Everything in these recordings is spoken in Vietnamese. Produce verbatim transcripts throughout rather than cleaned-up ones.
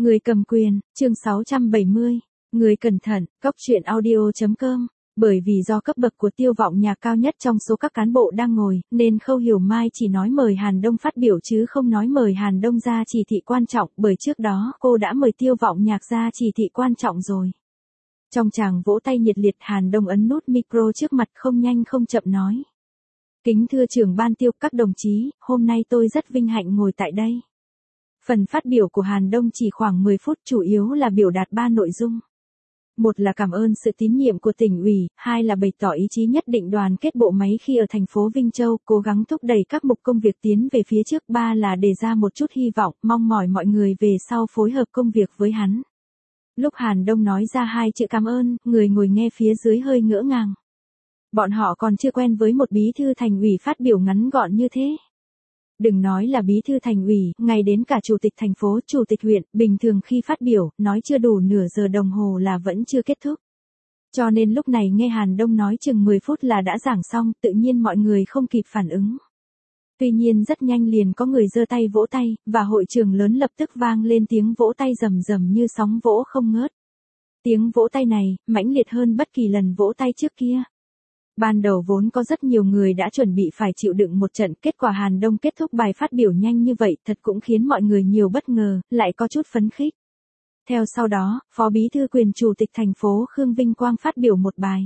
Người cầm quyền, chương sáu trăm bảy mươi. Người cẩn thận, cóc truyện audio chấm com. Bởi vì do cấp bậc của Tiêu Vọng Nhạc cao nhất trong số các cán bộ đang ngồi, nên Khâu Hiểu Mai chỉ nói mời Hàn Đông phát biểu chứ không nói mời Hàn Đông ra chỉ thị quan trọng, bởi trước đó cô đã mời Tiêu Vọng Nhạc ra chỉ thị quan trọng rồi. Trong tràng vỗ tay nhiệt liệt, Hàn Đông ấn nút micro trước mặt, không nhanh không chậm nói. Kính thưa trưởng ban Tiêu, các đồng chí, hôm nay tôi rất vinh hạnh ngồi tại đây. Phần phát biểu của Hàn Đông chỉ khoảng mười phút, chủ yếu là biểu đạt ba nội dung. Một là cảm ơn sự tín nhiệm của tỉnh ủy, hai là bày tỏ ý chí nhất định đoàn kết bộ máy khi ở thành phố Vinh Châu, cố gắng thúc đẩy các mục công việc tiến về phía trước, ba là đề ra một chút hy vọng, mong mỏi mọi người về sau phối hợp công việc với hắn. Lúc Hàn Đông nói ra hai chữ cảm ơn, người ngồi nghe phía dưới hơi ngỡ ngàng. Bọn họ còn chưa quen với một bí thư thành ủy phát biểu ngắn gọn như thế. Đừng nói là bí thư thành ủy, ngay đến cả chủ tịch thành phố, chủ tịch huyện, bình thường khi phát biểu, nói chưa đủ nửa giờ đồng hồ là vẫn chưa kết thúc. Cho nên lúc này nghe Hàn Đông nói chừng mười phút là đã giảng xong, tự nhiên mọi người không kịp phản ứng. Tuy nhiên rất nhanh liền có người giơ tay vỗ tay, và hội trường lớn lập tức vang lên tiếng vỗ tay rầm rầm như sóng vỗ không ngớt. Tiếng vỗ tay này, mãnh liệt hơn bất kỳ lần vỗ tay trước kia. Ban đầu vốn có rất nhiều người đã chuẩn bị phải chịu đựng một trận, kết quả Hàn Đông kết thúc bài phát biểu nhanh như vậy thật cũng khiến mọi người nhiều bất ngờ, lại có chút phấn khích. Theo sau đó, Phó Bí thư quyền Chủ tịch thành phố Khương Vinh Quang phát biểu một bài.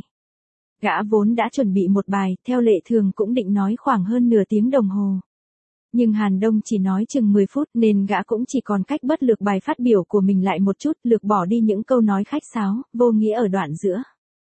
Gã vốn đã chuẩn bị một bài, theo lệ thường cũng định nói khoảng hơn nửa tiếng đồng hồ. Nhưng Hàn Đông chỉ nói chừng mười phút nên gã cũng chỉ còn cách bớt lược bài phát biểu của mình lại một chút, lược bỏ đi những câu nói khách sáo, vô nghĩa ở đoạn giữa.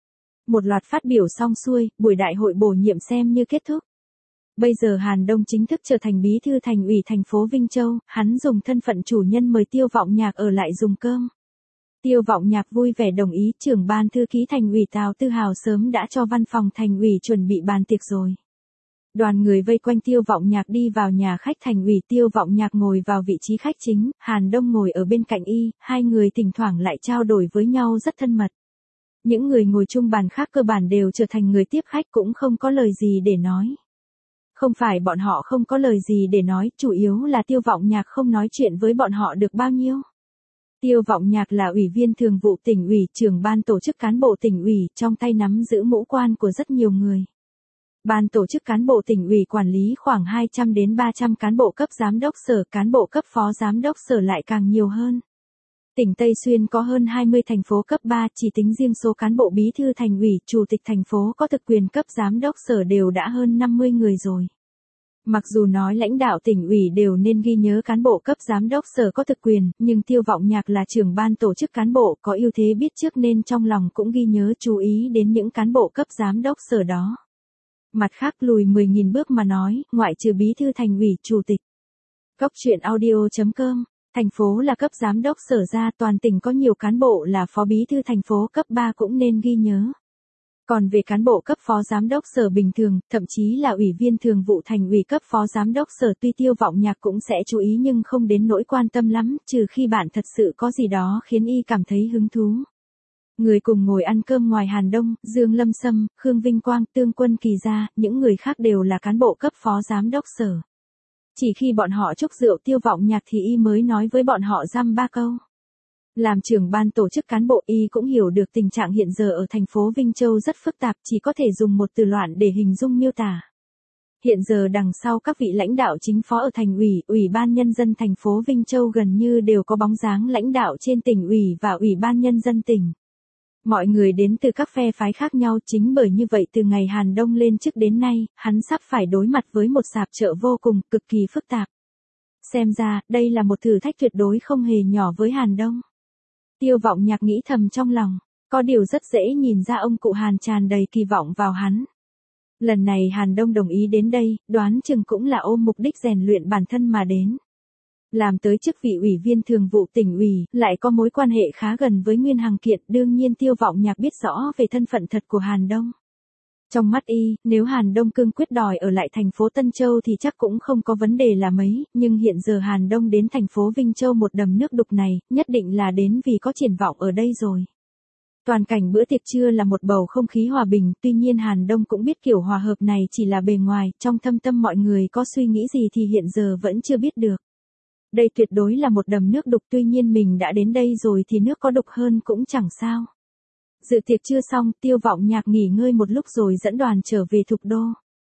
Một loạt phát biểu xong xuôi, buổi đại hội bổ nhiệm xem như kết thúc. Bây giờ Hàn Đông chính thức trở thành bí thư thành ủy thành phố Vinh Châu, hắn dùng thân phận chủ nhân mời Tiêu Vọng Nhạc ở lại dùng cơm. Tiêu Vọng Nhạc vui vẻ đồng ý, trưởng ban thư ký thành ủy Tào Tư Hào sớm đã cho văn phòng thành ủy chuẩn bị bàn tiệc rồi. Đoàn người vây quanh Tiêu Vọng Nhạc đi vào nhà khách thành ủy, Tiêu Vọng Nhạc ngồi vào vị trí khách chính, Hàn Đông ngồi ở bên cạnh y, hai người thỉnh thoảng lại trao đổi với nhau rất thân mật. Những người ngồi chung bàn khác cơ bản đều trở thành người tiếp khách, cũng không có lời gì để nói. Không phải bọn họ không có lời gì để nói, chủ yếu là Tiêu Vọng Nhạc không nói chuyện với bọn họ được bao nhiêu. Tiêu Vọng Nhạc là ủy viên thường vụ tỉnh ủy, trưởng ban tổ chức cán bộ tỉnh ủy, trong tay nắm giữ mũ quan của rất nhiều người. Ban tổ chức cán bộ tỉnh ủy quản lý khoảng hai trăm đến ba trăm cán bộ cấp giám đốc sở, cán bộ cấp phó giám đốc sở lại càng nhiều hơn. Tỉnh Tây Xuyên có hơn hai mươi thành phố cấp ba, chỉ tính riêng số cán bộ bí thư thành ủy, chủ tịch thành phố có thực quyền cấp giám đốc sở đều đã hơn năm mươi người rồi. Mặc dù nói lãnh đạo tỉnh ủy đều nên ghi nhớ cán bộ cấp giám đốc sở có thực quyền, nhưng Tiêu Vọng Nhạc là trưởng ban tổ chức cán bộ có ưu thế biết trước nên trong lòng cũng ghi nhớ chú ý đến những cán bộ cấp giám đốc sở đó. Mặt khác lùi mười nghìn bước mà nói, ngoại trừ bí thư thành ủy, chủ tịch. Cóc truyện audio chấm com. Thành phố là cấp giám đốc sở ra, toàn tỉnh có nhiều cán bộ là phó bí thư thành phố cấp ba cũng nên ghi nhớ. Còn về cán bộ cấp phó giám đốc sở bình thường, thậm chí là ủy viên thường vụ thành ủy cấp phó giám đốc sở, tuy Tiêu Vọng Nhạc cũng sẽ chú ý nhưng không đến nỗi quan tâm lắm, trừ khi bạn thật sự có gì đó khiến y cảm thấy hứng thú. Người cùng ngồi ăn cơm ngoài Hàn Đông, Dương Lâm Sâm, Khương Vinh Quang, Tương Quân Kỳ ra, những người khác đều là cán bộ cấp phó giám đốc sở. Chỉ khi bọn họ chúc rượu Tiêu Vọng Nhạc thì y mới nói với bọn họ dăm ba câu. Làm trưởng ban tổ chức cán bộ, y cũng hiểu được tình trạng hiện giờ ở thành phố Vinh Châu rất phức tạp, chỉ có thể dùng một từ loạn để hình dung miêu tả. Hiện giờ đằng sau các vị lãnh đạo chính phó ở thành ủy, ủy ban nhân dân thành phố Vinh Châu gần như đều có bóng dáng lãnh đạo trên tỉnh ủy và ủy ban nhân dân tỉnh. Mọi người đến từ các phe phái khác nhau, chính bởi như vậy từ ngày Hàn Đông lên chức đến nay, hắn sắp phải đối mặt với một sạp chợ vô cùng, cực kỳ phức tạp. Xem ra, đây là một thử thách tuyệt đối không hề nhỏ với Hàn Đông. Tiêu Vọng Nhạc nghĩ thầm trong lòng, có điều rất dễ nhìn ra ông cụ Hàn tràn đầy kỳ vọng vào hắn. Lần này Hàn Đông đồng ý đến đây, đoán chừng cũng là ôm mục đích rèn luyện bản thân mà đến. Làm tới chức vị ủy viên thường vụ tỉnh ủy, lại có mối quan hệ khá gần với Nguyên Hằng Kiện, đương nhiên Tiêu Vọng Nhạc biết rõ về thân phận thật của Hàn Đông. Trong mắt y, nếu Hàn Đông cương quyết đòi ở lại thành phố Tân Châu thì chắc cũng không có vấn đề là mấy, nhưng hiện giờ Hàn Đông đến thành phố Vinh Châu một đầm nước đục này, nhất định là đến vì có triển vọng ở đây rồi. Toàn cảnh bữa tiệc trưa là một bầu không khí hòa bình, tuy nhiên Hàn Đông cũng biết kiểu hòa hợp này chỉ là bề ngoài, trong thâm tâm mọi người có suy nghĩ gì thì hiện giờ vẫn chưa biết được. Đây tuyệt đối là một đầm nước đục, tuy nhiên mình đã đến đây rồi thì nước có đục hơn cũng chẳng sao. Dự tiệc chưa xong, Tiêu Vọng Nhạc nghỉ ngơi một lúc rồi dẫn đoàn trở về Thục Đô.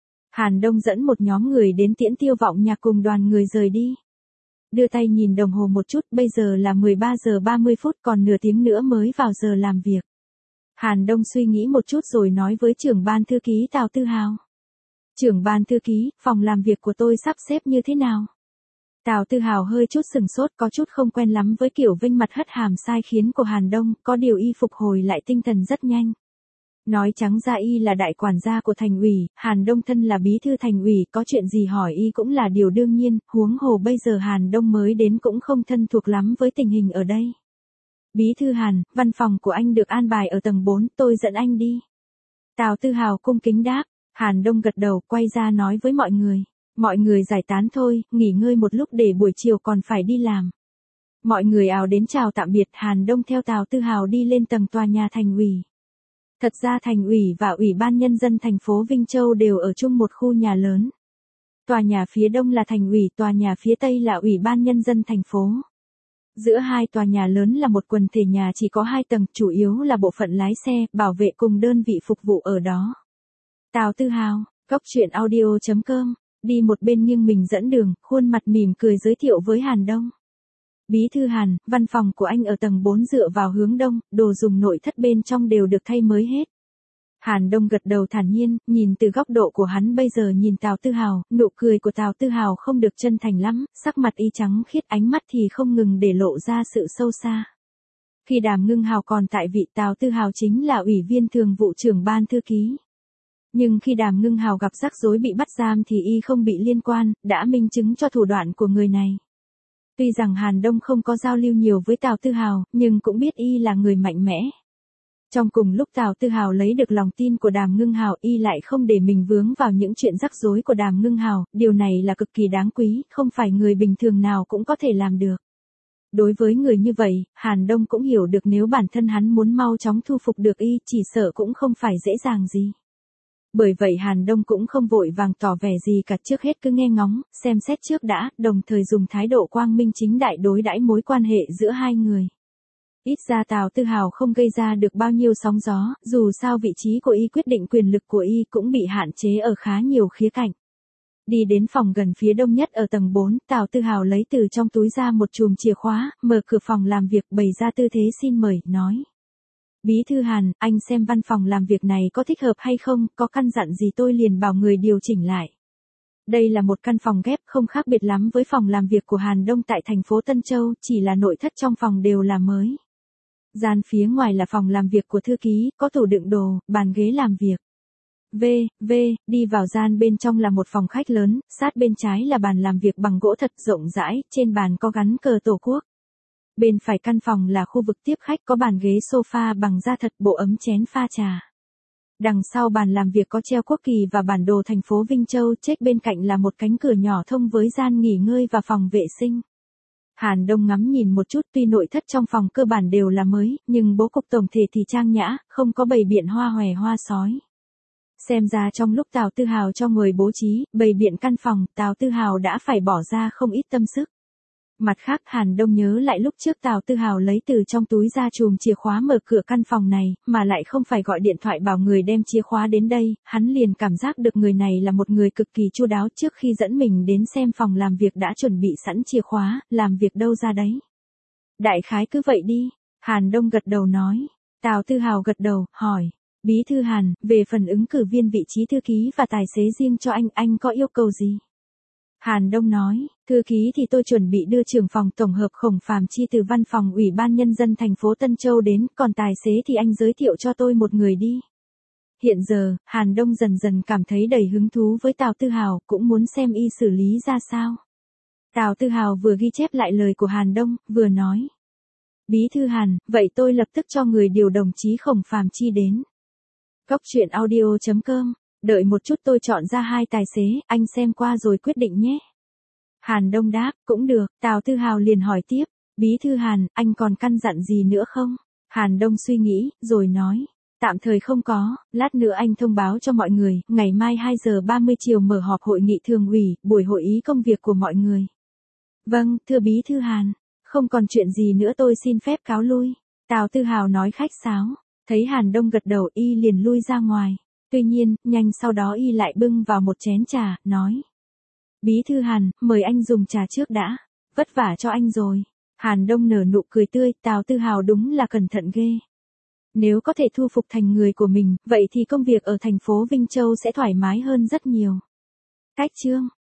Hàn Đông dẫn một nhóm người đến tiễn Tiêu Vọng Nhạc cùng đoàn người rời đi. Đưa tay nhìn đồng hồ một chút, bây giờ là mười ba giờ ba mươi phút, còn nửa tiếng nữa mới vào giờ làm việc. Hàn Đông suy nghĩ một chút rồi nói với trưởng ban thư ký Tào Tư Hào. Trưởng ban thư ký, phòng làm việc của tôi sắp xếp như thế nào? Tào Tư Hào hơi chút sừng sốt, có chút không quen lắm với kiểu vênh mặt hất hàm sai khiến của Hàn Đông, có điều y phục hồi lại tinh thần rất nhanh. Nói trắng ra y là đại quản gia của thành ủy, Hàn Đông thân là bí thư thành ủy, có chuyện gì hỏi y cũng là điều đương nhiên, huống hồ bây giờ Hàn Đông mới đến cũng không thân thuộc lắm với tình hình ở đây. Bí thư Hàn, văn phòng của anh được an bài ở tầng bốn, tôi dẫn anh đi. Tào Tư Hào cung kính đáp, Hàn Đông gật đầu, quay ra nói với mọi người. Mọi người giải tán thôi, nghỉ ngơi một lúc để buổi chiều còn phải đi làm. Mọi người ào đến chào tạm biệt, Hàn Đông theo Tào Tư Hào đi lên tầng tòa nhà thành ủy. Thật ra thành ủy và ủy ban nhân dân thành phố Vinh Châu đều ở chung một khu nhà lớn. Tòa nhà phía đông là thành ủy, tòa nhà phía tây là ủy ban nhân dân thành phố. Giữa hai tòa nhà lớn là một quần thể nhà chỉ có hai tầng, chủ yếu là bộ phận lái xe, bảo vệ cùng đơn vị phục vụ ở đó. Tào Tư Hào, cốc truyện audio chấm com, đi một bên nghiêng mình dẫn đường, khuôn mặt mỉm cười giới thiệu với Hàn Đông. Bí thư Hàn, văn phòng của anh ở tầng bốn dựa vào hướng đông, đồ dùng nội thất bên trong đều được thay mới hết. Hàn Đông gật đầu thản nhiên, nhìn từ góc độ của hắn bây giờ nhìn Tào Tư Hào, nụ cười của Tào Tư Hào không được chân thành lắm, sắc mặt y trắng khiết, ánh mắt thì không ngừng để lộ ra sự sâu xa. Khi Đàm Ngưng Hào còn tại vị, Tào Tư Hào chính là ủy viên thường vụ trưởng ban thư ký. Nhưng khi Đàm Ngưng Hào gặp rắc rối bị bắt giam thì y không bị liên quan, đã minh chứng cho thủ đoạn của người này. Tuy rằng Hàn Đông không có giao lưu nhiều với Tào Tư Hào, nhưng cũng biết y là người mạnh mẽ. Trong cùng lúc Tào Tư Hào lấy được lòng tin của Đàm Ngưng Hào, y lại không để mình vướng vào những chuyện rắc rối của Đàm Ngưng Hào, điều này là cực kỳ đáng quý, không phải người bình thường nào cũng có thể làm được. Đối với người như vậy, Hàn Đông cũng hiểu được nếu bản thân hắn muốn mau chóng thu phục được y, chỉ sợ cũng không phải dễ dàng gì. Bởi vậy Hàn Đông cũng không vội vàng tỏ vẻ gì cả, trước hết cứ nghe ngóng, xem xét trước đã, đồng thời dùng thái độ quang minh chính đại đối đãi mối quan hệ giữa hai người. Ít ra Tào Tư Hào không gây ra được bao nhiêu sóng gió, dù sao vị trí của y quyết định quyền lực của y cũng bị hạn chế ở khá nhiều khía cạnh. Đi đến phòng gần phía đông nhất ở tầng bốn, Tào Tư Hào lấy từ trong túi ra một chùm chìa khóa, mở cửa phòng làm việc, bày ra tư thế xin mời, nói. Bí thư Hàn, anh xem văn phòng làm việc này có thích hợp hay không, có căn dặn gì tôi liền bảo người điều chỉnh lại. Đây là một căn phòng ghép không khác biệt lắm với phòng làm việc của Hàn Đông tại thành phố Tân Châu, chỉ là nội thất trong phòng đều là mới. Gian phía ngoài là phòng làm việc của thư ký, có tủ đựng đồ, bàn ghế làm việc. V, V, đi vào gian bên trong là một phòng khách lớn, sát bên trái là bàn làm việc bằng gỗ thật rộng rãi, trên bàn có gắn cờ Tổ quốc. Bên phải căn phòng là khu vực tiếp khách, có bàn ghế sofa bằng da thật, bộ ấm chén pha trà. Đằng sau bàn làm việc có treo quốc kỳ và bản đồ thành phố Vinh Châu, chết bên cạnh là một cánh cửa nhỏ thông với gian nghỉ ngơi và phòng vệ sinh. Hàn Đông ngắm nhìn một chút, tuy nội thất trong phòng cơ bản đều là mới, nhưng bố cục tổng thể thì trang nhã, không có bày biện hoa hòe hoa sói. Xem ra trong lúc Tào Tư Hào cho người bố trí, bày biện căn phòng, Tào Tư Hào đã phải bỏ ra không ít tâm sức. Mặt khác Hàn Đông nhớ lại lúc trước Tào Tư Hào lấy từ trong túi ra chùm chìa khóa mở cửa căn phòng này, mà lại không phải gọi điện thoại bảo người đem chìa khóa đến đây, hắn liền cảm giác được người này là một người cực kỳ chu đáo, trước khi dẫn mình đến xem phòng làm việc đã chuẩn bị sẵn chìa khóa, làm việc đâu ra đấy. Đại khái cứ vậy đi, Hàn Đông gật đầu nói. Tào Tư Hào gật đầu, hỏi, Bí thư Hàn, về phần ứng cử viên vị trí thư ký và tài xế riêng cho anh, anh có yêu cầu gì? Hàn Đông nói, thư ký thì tôi chuẩn bị đưa trưởng phòng tổng hợp Khổng Phàm Chi từ văn phòng Ủy ban Nhân dân thành phố Tân Châu đến, còn tài xế thì anh giới thiệu cho tôi một người đi. Hiện giờ, Hàn Đông dần dần cảm thấy đầy hứng thú với Tào Tư Hào, cũng muốn xem y xử lý ra sao. Tào Tư Hào vừa ghi chép lại lời của Hàn Đông, vừa nói. Bí thư Hàn, vậy tôi lập tức cho người điều đồng chí Khổng Phàm Chi đến. Cốc truyện audio chấm com, đợi một chút tôi chọn ra hai tài xế, anh xem qua rồi quyết định nhé. Hàn Đông đáp, cũng được, Tào Tư Hào liền hỏi tiếp, Bí thư Hàn, anh còn căn dặn gì nữa không? Hàn Đông suy nghĩ, rồi nói, tạm thời không có, lát nữa anh thông báo cho mọi người, ngày mai hai giờ ba mươi chiều mở họp hội nghị thường ủy, buổi hội ý công việc của mọi người. Vâng, thưa bí thư Hàn. Không còn chuyện gì nữa tôi xin phép cáo lui. Tào Tư Hào nói khách sáo. Thấy Hàn Đông gật đầu y liền lui ra ngoài. Tuy nhiên, nhanh sau đó y lại bưng vào một chén trà, nói. Bí thư Hàn, mời anh dùng trà trước đã. Vất vả cho anh rồi. Hàn Đông nở nụ cười tươi, Tào Tư Hào đúng là cẩn thận ghê. Nếu có thể thu phục thành người của mình, vậy thì công việc ở thành phố Vinh Châu sẽ thoải mái hơn rất nhiều. Cách chương